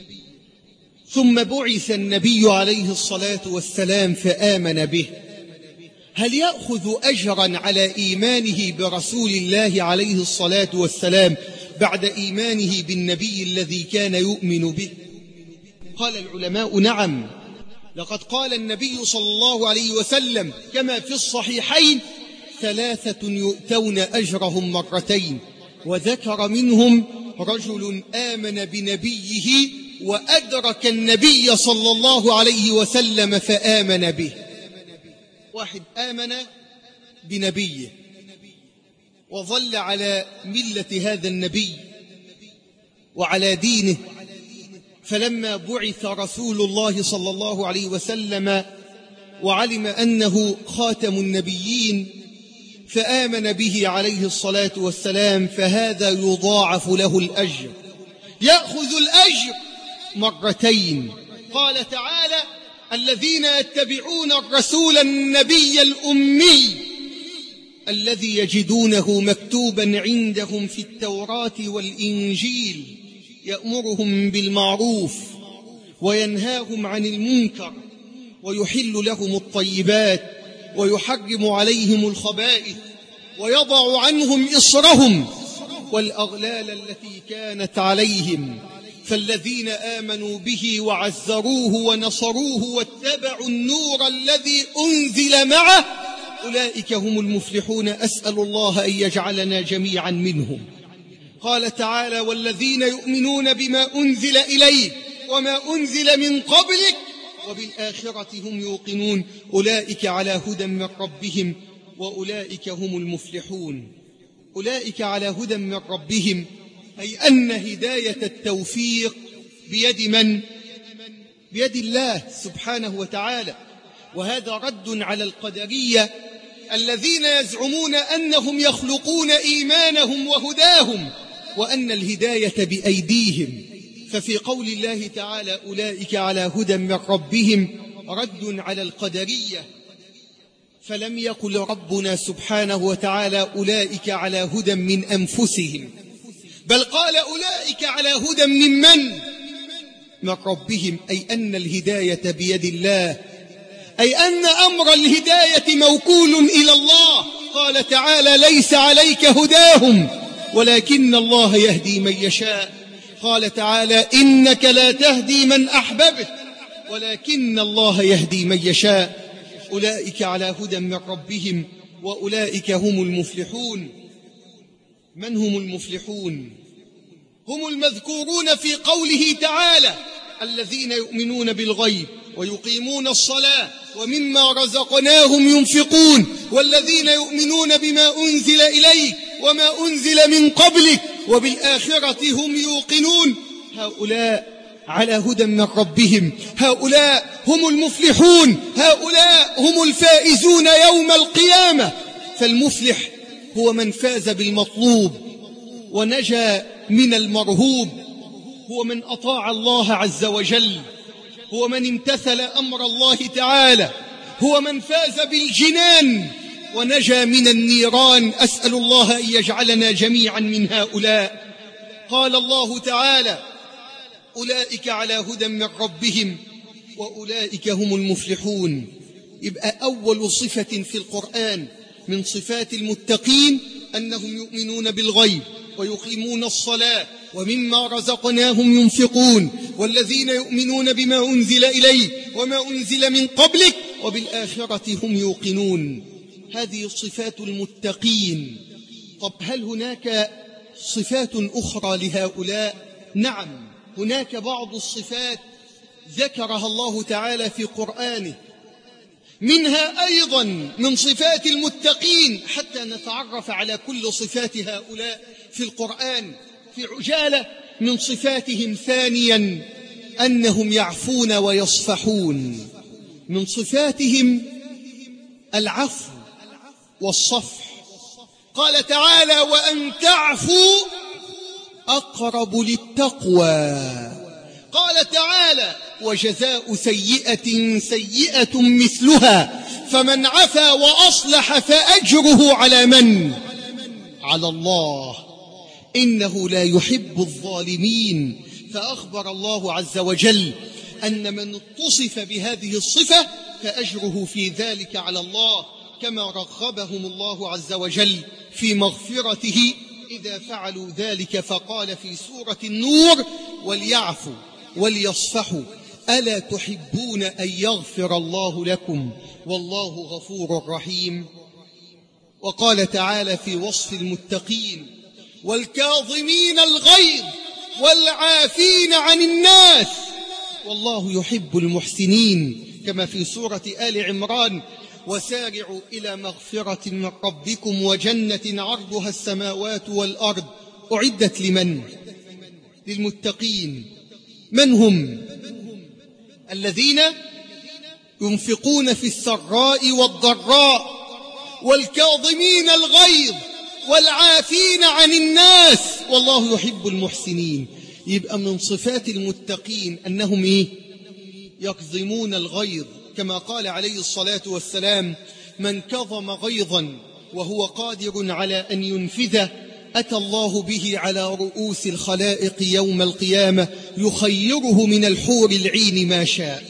Speaker 6: ثم بعث النبي عليه الصلاة والسلام فآمن به، هل يأخذ أجرا على إيمانه برسول الله عليه الصلاة والسلام بعد إيمانه بالنبي الذي كان يؤمن به؟ قال العلماء: نعم، لقد قال النبي صلى الله عليه وسلم كما في الصحيحين: 3 يؤتون أجرهم مرتين، وذكر منهم رجل آمن بنبيه وأدرك النبي صلى الله عليه وسلم فآمن به. واحد آمن بنبيه وظل على ملة هذا النبي وعلى دينه، فلما بعث رسول الله صلى الله عليه وسلم وعلم أنه خاتم النبيين فآمن به عليه الصلاة والسلام، فهذا يضاعف له الأجر، يأخذ الأجر مرتين. قال تعالى: الذين يتبعون الرسول النبي الأمي الذي يجدونه مكتوبا عندهم في التوراة والإنجيل يأمرهم بالمعروف وينهاهم عن المنكر ويحل لهم الطيبات ويحرم عليهم الخبائث ويضع عنهم إصرهم والأغلال التي كانت عليهم، فالذين آمنوا به وعزروه ونصروه واتبعوا النور الذي أنزل معه أولئك هم المفلحون. أسأل الله أن يجعلنا جميعا منهم. قال تعالى: والذين يؤمنون بما أنزل إليك وما أنزل من قبلك وبالآخرة هم يوقنون أولئك على هدى من ربهم وأولئك هم المفلحون. أولئك على هدى من ربهم أي أن هداية التوفيق بيد من؟ بيد الله سبحانه وتعالى. وهذا رد على القدرية الذين يزعمون أنهم يخلقون إيمانهم وهداهم وأن الهداية بأيديهم. ففي قول الله تعالى: أولئك على هدى من ربهم رد على القدرية، فلم يقل ربنا سبحانه وتعالى أولئك على هدى من أنفسهم، بل قال أولئك على هدى من ربهم، أي أن الهداية بيد الله، أي أن أمر الهداية موكول إلى الله. قال تعالى: ليس عليك هداهم ولكن الله يهدي من يشاء. قال تعالى: إنك لا تهدي من أحببت ولكن الله يهدي من يشاء. أولئك على هدى من ربهم وأولئك هم المفلحون. من هم المفلحون؟ هم المذكورون في قوله تعالى: الذين يؤمنون بالغيب ويقيمون الصلاة ومما رزقناهم ينفقون والذين يؤمنون بما أنزل إليك وما أنزل من قبلك وبالآخرة هم يوقنون. هؤلاء على هدى من ربهم، هؤلاء هم المفلحون، هؤلاء هم الفائزون يوم القيامة. فالمفلح هو من فاز بالمطلوب ونجا من المرهوب، هو من أطاع الله عز وجل، هو من امتثل أمر الله تعالى، هو من فاز بالجنان ونجا من النيران. أسأل الله أن يجعلنا جميعا من هؤلاء. قال الله تعالى: أولئك على هدى من ربهم وأولئك هم المفلحون. يبقى أول صفة في القرآن من صفات المتقين أنهم يؤمنون بالغيب ويقيمون الصلاة ومما رزقناهم ينفقون والذين يؤمنون بما أنزل إليك وما أنزل من قبلك وبالآخرة هم يوقنون. هذه صفات المتقين. طب هل هناك صفات أخرى لهؤلاء؟ نعم، هناك بعض الصفات ذكرها الله تعالى في قرآنه، منها أيضا من صفات المتقين حتى نتعرف على كل صفات هؤلاء في القرآن في عجالة. من صفاتهم ثانيا أنهم يعفون ويصفحون. من صفاتهم العفو والصفح. قال تعالى: وأن تعفوا أقرب للتقوى. قال تعالى: وجزاء سيئة سيئة مثلها فمن عفا وأصلح فأجره على من؟ على الله، إنه لا يحب الظالمين. فأخبر الله عز وجل أن من اتصف بهذه الصفة فأجره في ذلك على الله، كما رغبهم الله عز وجل في مغفرته إذا فعلوا ذلك. فقال في سورة النور: وليعفوا وليصفحوا ألا تحبون أن يغفر الله لكم والله غفور رحيم. وقال تعالى في وصف المتقين: والكاظمين الغيظ والعافين عن الناس والله يحب المحسنين، كما في سورة آل عمران: وسارعوا إلى مغفرة من ربكم وجنة عرضها السماوات والأرض أعدت لمن؟ للمتقين. من هم؟ الذين ينفقون في السراء والضراء والكاظمين الغيظ والعافين عن الناس والله يحب المحسنين. يبقى من صفات المتقين أنهم يكظمون الغيظ، كما قال عليه الصلاة والسلام: من كظم غيظا وهو قادر على أن ينفذه أتى الله به على رؤوس الخلائق يوم القيامة يخيره من الحور العين ما شاء.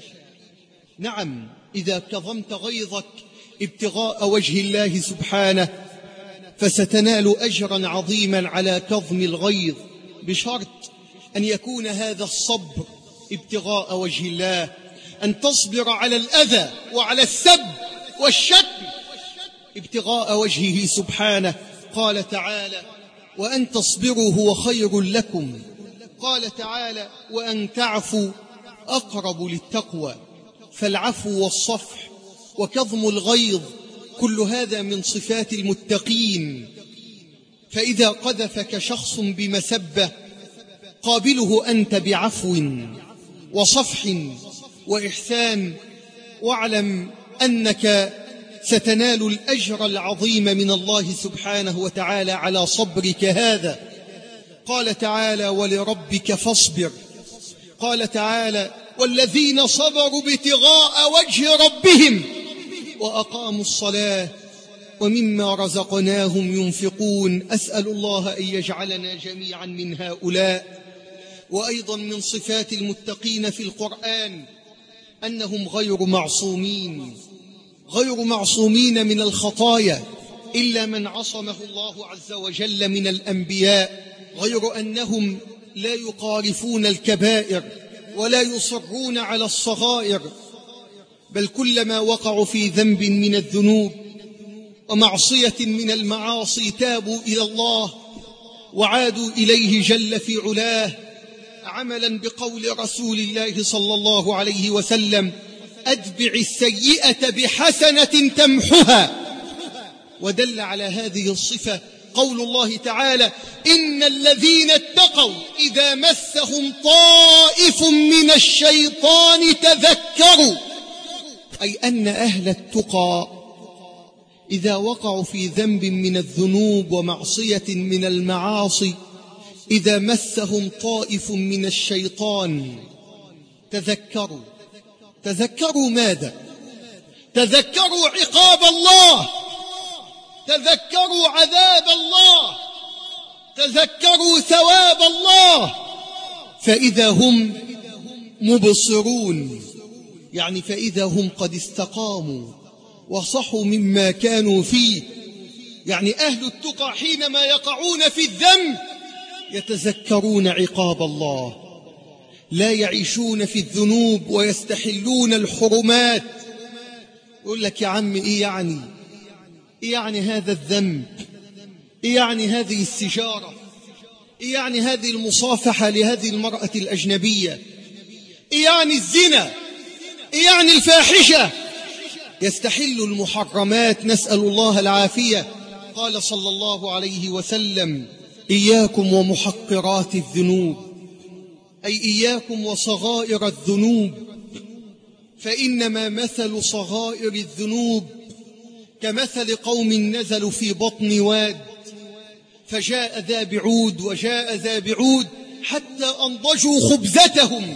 Speaker 6: نعم، إذا كظمت غيظك ابتغاء وجه الله سبحانه فستنال أجرا عظيما على كظم الغيظ، بشرط أن يكون هذا الصبر ابتغاء وجه الله، أن تصبر على الأذى وعلى السب والشتم ابتغاء وجهه سبحانه. قال تعالى: وأن تصبروا هو خير لكم. قال تعالى: وأن تعفوا أقرب للتقوى. فالعفو والصفح وكظم الغيظ كل هذا من صفات المتقين. فإذا قذفك شخص بمسبة قابله أنت بعفو وصفح وإحسان، واعلم أنك ستنال الأجر العظيم من الله سبحانه وتعالى على صبرك هذا. قال تعالى: ولربك فاصبر. قال تعالى: والذين صبروا ابتغاء وجه ربهم وأقاموا الصلاة ومما رزقناهم ينفقون. أسأل الله أن يجعلنا جميعا من هؤلاء. وأيضا من صفات المتقين في القرآن أنهم غير معصومين من الخطايا إلا من عصمه الله عز وجل من الأنبياء، غير أنهم لا يقارفون الكبائر ولا يصرون على الصغائر، بل كلما وقعوا في ذنب من الذنوب ومعصية من المعاصي تابوا إلى الله وعادوا إليه جل في علاه، عملا بقول رسول الله صلى الله عليه وسلم: أتبع السيئة بحسنة تمحها. ودل على هذه الصفة قول الله تعالى: إن الذين اتقوا إذا مسهم طائف من الشيطان تذكروا، أي أن أهل التقى إذا وقعوا في ذنب من الذنوب ومعصية من المعاصي، إذا مسهم طائف من الشيطان تذكروا ماذا؟ تذكروا عقاب الله، تذكروا عذاب الله، تذكروا ثواب الله، فإذا هم مبصرون، يعني فإذا هم قد استقاموا وصحوا مما كانوا فيه. يعني أهل التقى حينما يقعون في الذنب يتذكرون عقاب الله، لا يعيشون في الذنوب ويستحلون الحرمات. يقول لك: يا عم إيه يعني هذا الذنب؟ إيه يعني هذه السجارة؟ إيه يعني هذه المصافحة لهذه المرأة الأجنبية؟ إيه يعني الزنا؟ إيه يعني الفاحشة؟ يستحل المحرمات، نسأل الله العافية. قال صلى الله عليه وسلم: إياكم ومحقرات الذنوب، أي إياكم وصغائر الذنوب، فإنما مثل صغائر الذنوب كمثل قوم نزلوا في بطن واد، فجاء ذا بعود وجاء ذا بعود حتى أنضجوا خبزتهم.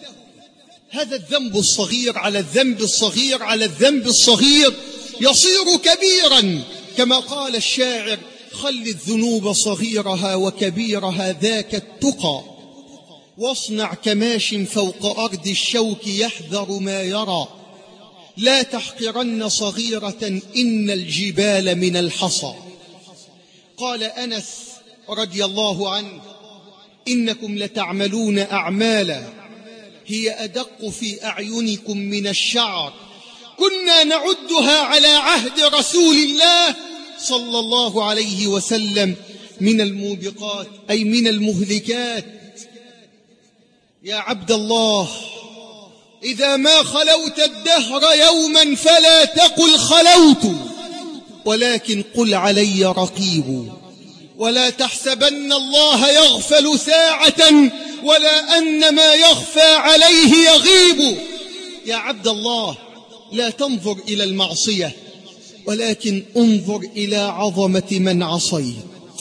Speaker 6: هذا الذنب الصغير على الذنب الصغير على الذنب الصغير يصير كبيرا، كما قال الشاعر: خل الذنوب صغيرها وكبيرها ذاك التقى، واصنع كماش فوق أرض الشوك يحذر ما يرى، لا تحقرن صغيرة إن الجبال من الحصى. قال أنس رضي الله عنه: إنكم لتعملون أعمالا هي أدق في أعينكم من الشعر، كنا نعدها على عهد رسول الله صلى الله عليه وسلم من الموبقات، أي من المهلكات. يا عبد الله، إذا ما خلوت الدهر يوما فلا تقل خلوت، ولكن قل علي رقيب، ولا تحسبن الله يغفل ساعة ولا أن ما يخفى عليه يغيب. يا عبد الله، لا تنظر إلى المعصية، ولكن انظر إلى عظمة من عصيت،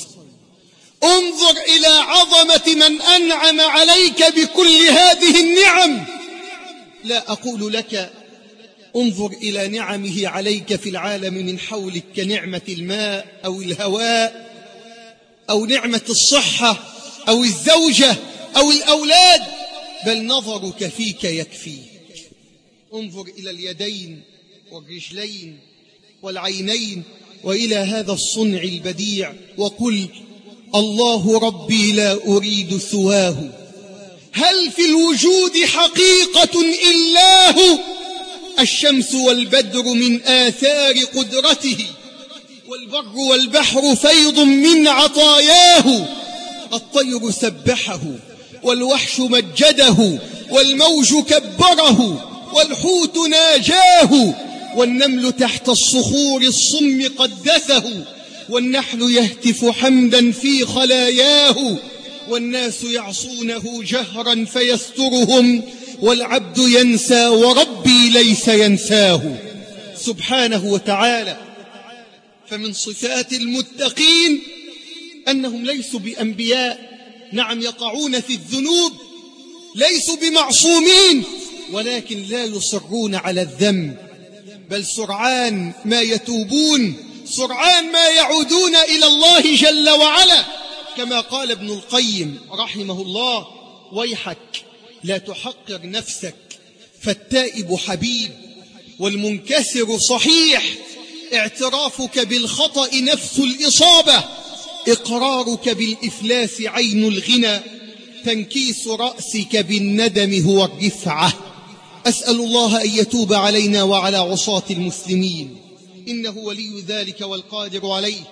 Speaker 6: انظر إلى عظمة من أنعم عليك بكل هذه النعم. لا أقول لك انظر إلى نعمه عليك في العالم من حولك كنعمة الماء أو الهواء أو نعمة الصحة أو الزوجة أو الأولاد، بل نظرك فيك يكفيك. انظر إلى اليدين والرجلين والعينين وإلى هذا الصنع البديع، وقل: الله ربي لا أريد سواه، هل في الوجود حقيقة إلا هو؟ الشمس والبدر من آثار قدرته، والبر والبحر فيض من عطاياه، الطير سبحه والوحش مجده والموج كبره والحوت ناجاه، والنمل تحت الصخور الصم قدسه، والنحل يهتف حمدا في خلاياه، والناس يعصونه جهرا فيسترهم، والعبد ينسى وربي ليس ينساه سبحانه وتعالى. فمن صفات المتقين أنهم ليسوا بأنبياء، نعم يقعون في الذنوب، ليسوا بمعصومين، ولكن لا يصرون على الذنب، بل سرعان ما يتوبون، سرعان ما يعودون إلى الله جل وعلا، كما قال ابن القيم رحمه الله: ويحك لا تحقر نفسك، فالتائب حبيب والمنكسر صحيح، اعترافك بالخطأ نفس الإصابة، إقرارك بالإفلاس عين الغنى، تنكيس رأسك بالندم هو الرفعة. أسأل الله أن يتوب علينا وعلى عصاة المسلمين، إنه ولي ذلك والقادر عليه.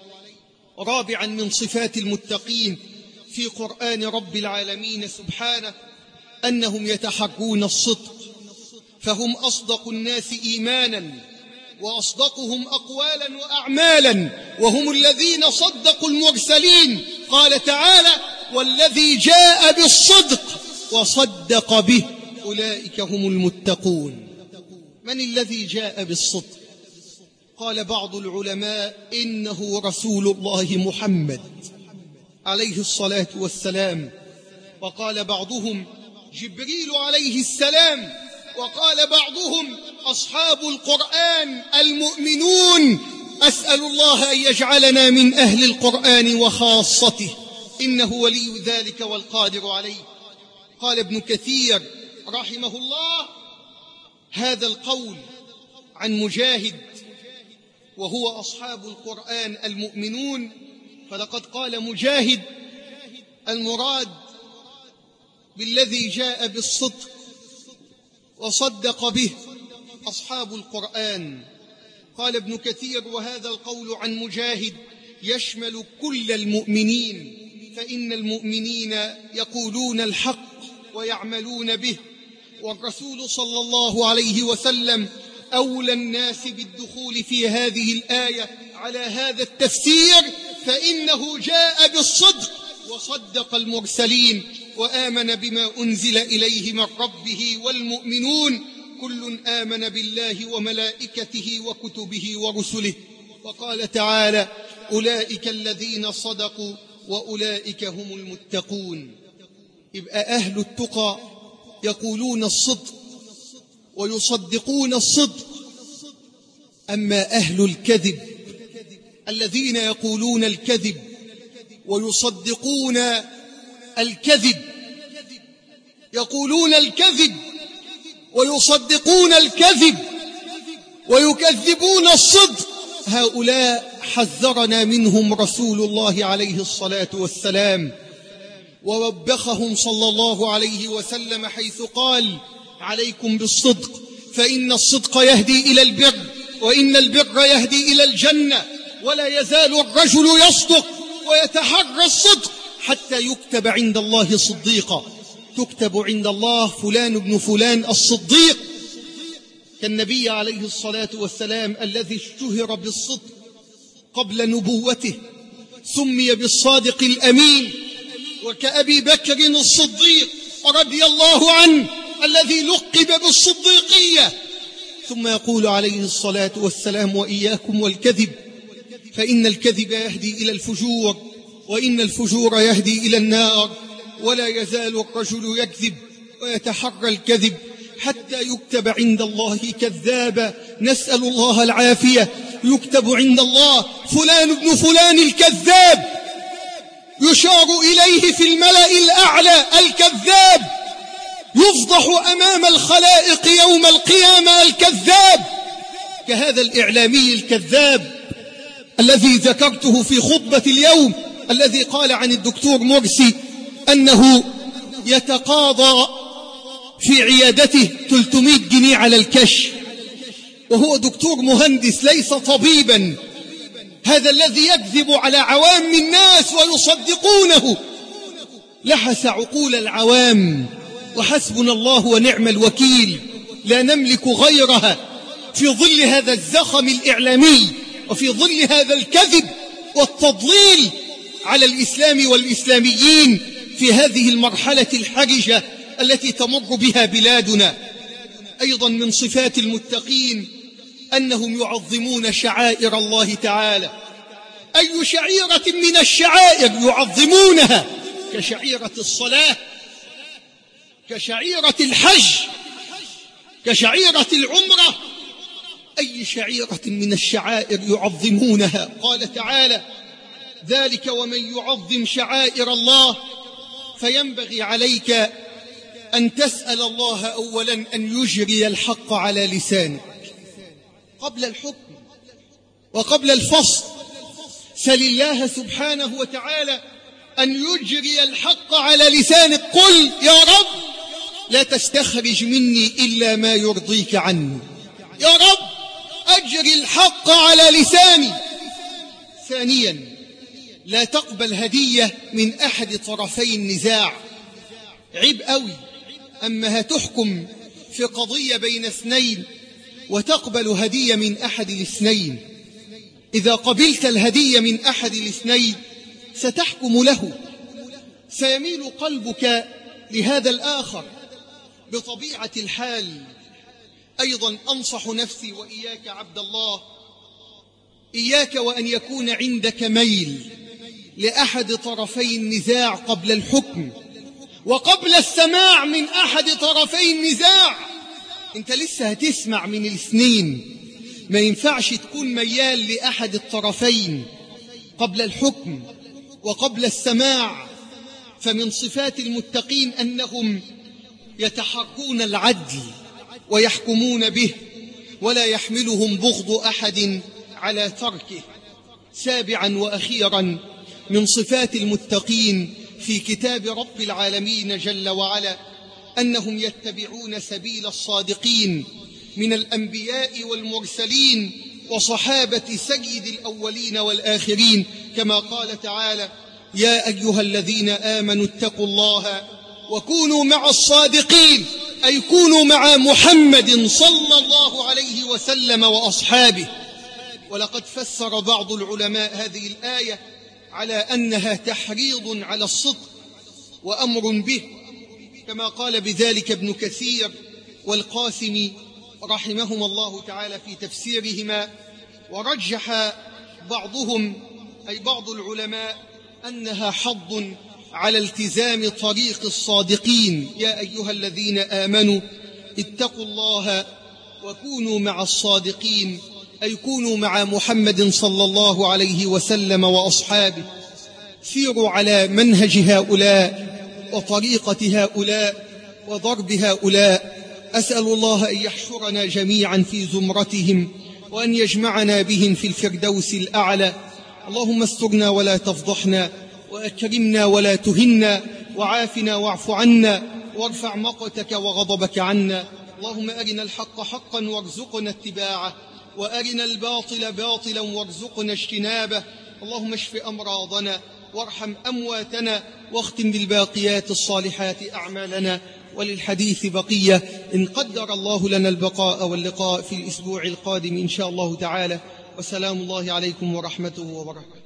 Speaker 6: رابعا من صفات المتقين في قرآن رب العالمين سبحانه أنهم يتحرون الصدق، فهم أصدق الناس إيمانا وأصدقهم أقوالا وأعمالا، وهم الذين صدقوا المرسلين. قال تعالى: والذي جاء بالصدق وصدق به أولئك هم المتقون. من الذي جاء بالصدق؟ قال بعض العلماء: إنه رسول الله محمد عليه الصلاة والسلام، وقال بعضهم: جبريل عليه السلام، وقال بعضهم: أصحاب القرآن المؤمنون. أسأل الله أن يجعلنا من أهل القرآن وخاصته، إنه ولي ذلك والقادر عليه. قال ابن كثير رحمه الله هذا القول عن مجاهد وهو أصحاب القرآن المؤمنون، فلقد قال مجاهد: المراد بالذي جاء بالصدق وصدق به أصحاب القرآن. قال ابن كثير: وهذا القول عن مجاهد يشمل كل المؤمنين، فإن المؤمنين يقولون الحق ويعملون به، والرسول صلى الله عليه وسلم أولى الناس بالدخول في هذه الآية على هذا التفسير، فإنه جاء بالصدق وصدق المرسلين وآمن بما أنزل إليه من ربه والمؤمنون كل آمن بالله وملائكته وكتبه ورسله. وقال تعالى: أولئك الذين صدقوا وأولئك هم المتقون. يبقى أهل التقى يقولون الصدق ويصدقون الصدق. أما أهل الكذب الذين يقولون الكذب ويصدقون الكذب، يقولون الكذب ويصدقون الكذب ويكذبون الصدق، هؤلاء حذرنا منهم رسول الله عليه الصلاة والسلام ووبخهم صلى الله عليه وسلم حيث قال: عليكم بالصدق فإن الصدق يهدي إلى البر وإن البر يهدي إلى الجنة، ولا يزال الرجل يصدق ويتحرى الصدق حتى يكتب عند الله صديقا. تكتب عند الله فلان ابن فلان الصديق، كالنبي عليه الصلاة والسلام الذي اشتهر بالصدق قبل نبوته سمي بالصادق الأمين، وكأبي بكر الصديق رضي الله عنه الذي لقب بالصديقية. ثم يقول عليه الصلاة والسلام: وإياكم والكذب فإن الكذب يهدي إلى الفجور وإن الفجور يهدي إلى النار، ولا يزال الرجل يكذب ويتحرى الكذب حتى يكتب عند الله كذابا، نسأل الله العافية. يكتب عند الله فلان ابن فلان الكذاب، يشار إليه في الملأ الأعلى الكذاب، يفضح أمام الخلائق يوم القيامة الكذاب، كهذا الإعلامي الكذاب الذي ذكرته في خطبة اليوم، الذي قال عن الدكتور مرسي أنه يتقاضى في عيادته 300 جنيه على الكشف، وهو دكتور مهندس ليس طبيبا. هذا الذي يكذب على عوام الناس ويصدقونه لحس عقول العوام، وحسبنا الله ونعم الوكيل، لا نملك غيرها في ظل هذا الزخم الإعلامي وفي ظل هذا الكذب والتضليل على الإسلام والإسلاميين في هذه المرحلة الحرجة التي تمر بها بلادنا. أيضا من صفات المتقين أنهم يعظمون شعائر الله تعالى. أي شعيرة من الشعائر يعظمونها، كشعيرة الصلاة، كشعيرة الحج، كشعيرة العمرة، أي شعيرة من الشعائر يعظمونها. قال تعالى: ذلك ومن يعظم شعائر الله فينبغي عليك أن تسأل الله أولا أن يجري الحق على لسانك قبل الحكم وقبل الفصل. سل الله سبحانه وتعالى أن يجري الحق على لسانك. قل: يا رب لا تستخرج مني إلا ما يرضيك عني، يا رب أجري الحق على لساني. ثانيا، لا تقبل هدية من أحد طرفي النزاع. عيب قوي أما هتحكم في قضية بين اثنين وتقبل هدية من أحد الاثنين. إذا قبلت الهدية من أحد الاثنين ستحكم له، سيميل قلبك لهذا الآخر بطبيعة الحال. أيضا أنصح نفسي وإياك عبد الله، إياك وأن يكون عندك ميل لأحد طرفي النزاع قبل الحكم وقبل السماع من أحد طرفي النزاع. أنت لسه هتسمع من الاثنين، ما ينفعش تكون ميال لأحد الطرفين قبل الحكم وقبل السماع. فمن صفات المتقين أنهم يتحرون العدل ويحكمون به ولا يحملهم بغض أحد على تركه. سابعا وأخيرا من صفات المتقين في كتاب رب العالمين جل وعلا أنهم يتبعون سبيل الصادقين من الأنبياء والمرسلين وصحابة سيد الأولين والآخرين، كما قال تعالى: يا أيها الذين آمنوا اتقوا الله وكونوا مع الصادقين، أي كونوا مع محمد صلى الله عليه وسلم وأصحابه. ولقد فسر بعض العلماء هذه الآية على أنها تحريض على الصدق وأمر به، كما قال بذلك ابن كثير والقاسمي رحمهما الله تعالى في تفسيرهما. ورجح بعضهم أي بعض العلماء أنها حض على التزام طريق الصادقين. يا أيها الذين آمنوا اتقوا الله وكونوا مع الصادقين، أي كونوا مع محمد صلى الله عليه وسلم وأصحابه، سيروا على منهج هؤلاء وطريقة هؤلاء وضرب هؤلاء. أسأل الله أن يحشرنا جميعا في زمرتهم وأن يجمعنا بهم في الفردوس الأعلى. اللهم استرنا ولا تفضحنا، وأكرمنا ولا تهنا، وعافنا واعف عنا، وارفع مقتك وغضبك عنا. اللهم أرنا الحق حقا وارزقنا اتباعه، وأرنا الباطل باطلا وارزقنا اجتنابه. اللهم اشف أمراضنا وارحم أمواتنا، واختم بالباقيات الصالحات أعمالنا. وللحديث بقية إن قدر الله لنا البقاء واللقاء في الأسبوع القادم إن شاء الله تعالى. وسلام الله عليكم ورحمته وبركاته.